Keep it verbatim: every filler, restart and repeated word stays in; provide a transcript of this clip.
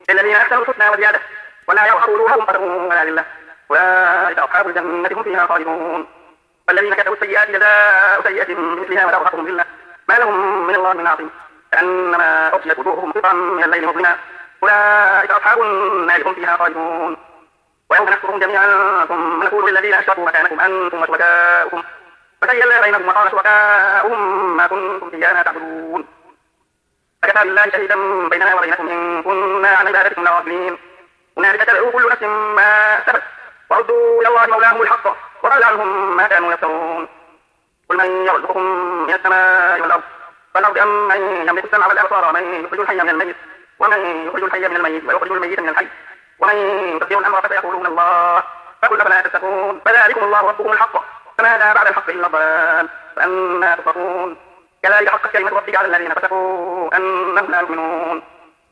للذين أحسنوا الحسنى وزيادة ولا يرهق وجوههم قتر ولا ذلة أولئك أصحاب الجنة هم فيها خالدون والذين كسبوا السيئات جزاء سيئة بمثلها ولا ترهقهم ذلة ما لهم من الله من عاصم كأنما أغشيت وجوههم قطعا من الليل مظلما أولئك أصحاب النار هم فيها خالدون ويوم نحشرهم جميعا ثم نقول للذين أشركوا مكانكم أنتم وشركاؤكم فزينا بينهم وقال شركاؤهم ما كنتم إيانا تعبدون فكفى بالله شهيدا بيننا وبينكم إن كنا عن عبادتكم لغافلين هنالك تدعو كل نفس ما أسلفت وردوا إلى الله مولاهم الحق وضل عنهم ما كانوا يفترون قل من يرزقكم من السماء والأرض فالأرض أم من يملك السمع والأبصار ومن يخرج الحي من الميت ومن يخرج الحي من الميت ويخرج الميت من الحي ومن يدبر الأمر فسيقولون الله فقل فلا تتقون فذلكم الله ربكم الحق فماذا بعد الحق إلا الضلال فأنا تصرفون كذلك حقت كلمة ربك على الذين فسقوا أنهم لا يؤمنون